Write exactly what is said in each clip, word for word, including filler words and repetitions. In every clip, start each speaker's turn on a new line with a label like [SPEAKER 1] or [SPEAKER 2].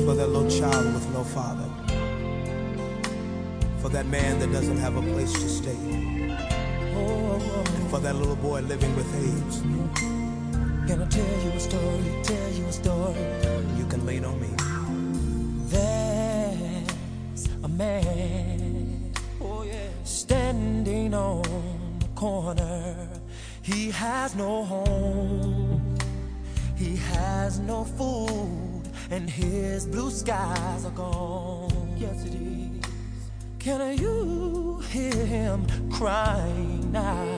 [SPEAKER 1] for that little child with no father, for that man that doesn't have a place to stay, and for that little boy living with AIDS.
[SPEAKER 2] Can I tell you a story, tell you a story?
[SPEAKER 1] You can lean on me.
[SPEAKER 2] There's a man, oh yeah, standing on the corner. He has no home, he has no food, and his blue skies are gone. Yes it is. Can you hear him crying now?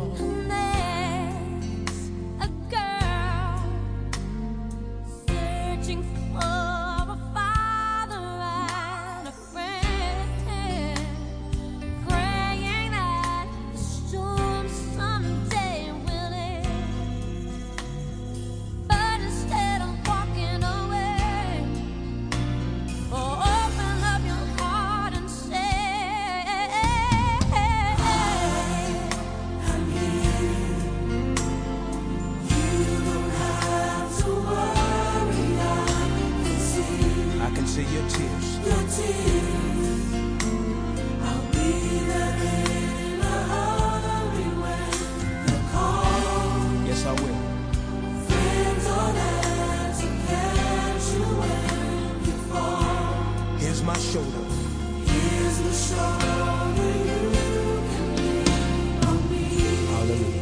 [SPEAKER 1] See your tears.
[SPEAKER 2] Your tears. I'll be there in a hurry when you call.
[SPEAKER 1] Yes, I will.
[SPEAKER 2] Friends are there to catch you when you fall.
[SPEAKER 1] Here's my shoulder.
[SPEAKER 2] Here's the shoulder you can lean on me.
[SPEAKER 1] Hallelujah.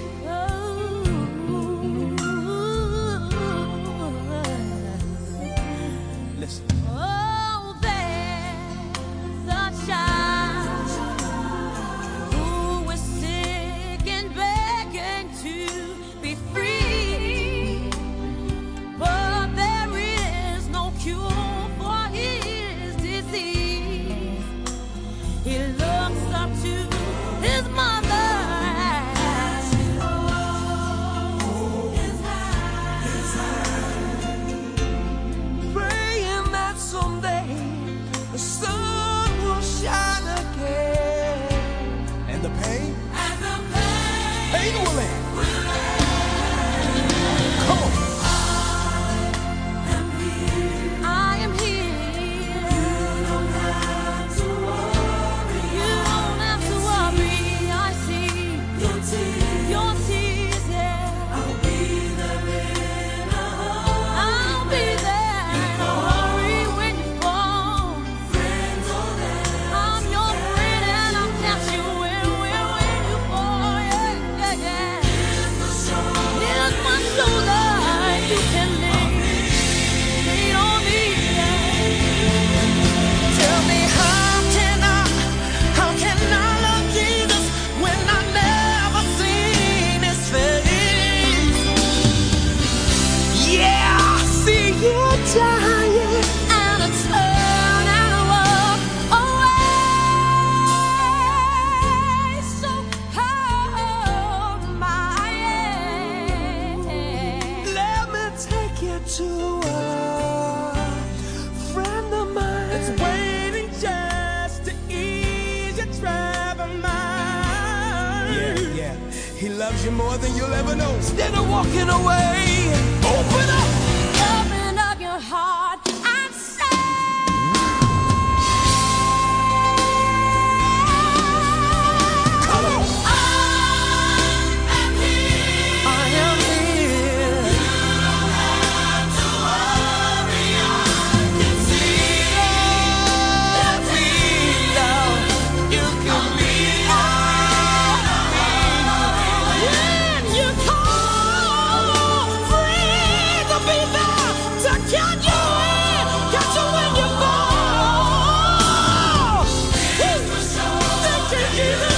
[SPEAKER 1] Listen.
[SPEAKER 3] Oh, there's a child who is sick and begging to be free, but there is no cure for his disease. He looks up to his mother.
[SPEAKER 2] The sun will shine again,
[SPEAKER 1] And the pain?
[SPEAKER 2] and the pain,
[SPEAKER 1] Pain will end.
[SPEAKER 2] will end.
[SPEAKER 1] Come on.
[SPEAKER 2] I am here.
[SPEAKER 3] I am here.
[SPEAKER 2] You don't have to worry.
[SPEAKER 3] You don't have to worry. I see
[SPEAKER 2] Your tears.
[SPEAKER 3] your tears, yeah.
[SPEAKER 2] I'll be there in a hurry.
[SPEAKER 3] I'll be there in a hurry when you fall.
[SPEAKER 2] Friends are there.
[SPEAKER 3] I'm your friend and I'll catch you when, when, when you fall. Yeah, yeah, yeah.
[SPEAKER 2] Here's the shoulder.
[SPEAKER 3] Here's my shoulder. You can lean, lean on me. Yeah.
[SPEAKER 2] Tell me how can I, how can I love Jesus when I never seen his face? Yeah, I see you dying.
[SPEAKER 3] And I turn and walk away. So hold my hand.
[SPEAKER 2] Let me take you to a friend of mine that's waiting just to ease your troubled mind.
[SPEAKER 1] Yeah, yeah. He loves you more than you'll ever know.
[SPEAKER 2] Instead of walking away, open up.
[SPEAKER 3] Open up your heart and say,
[SPEAKER 2] Come on. I am here. I am here. You don't have to worry. I can see that we love. You can lean on me.
[SPEAKER 3] when you call, friends will be there to catch you in, catch you when you fall. Thank you, Jesus.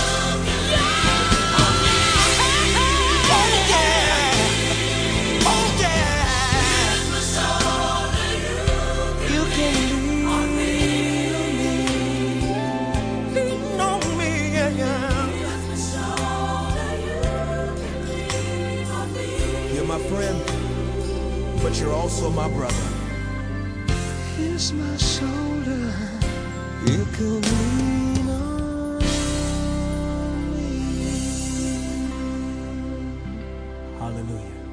[SPEAKER 2] Oh yeah. Oh yeah. You can lean on me. Lean on me, yeah, yeah.
[SPEAKER 1] You're my friend, but you're also my brother.
[SPEAKER 2] Here's my shoulder. You can lean on me.
[SPEAKER 1] Hallelujah.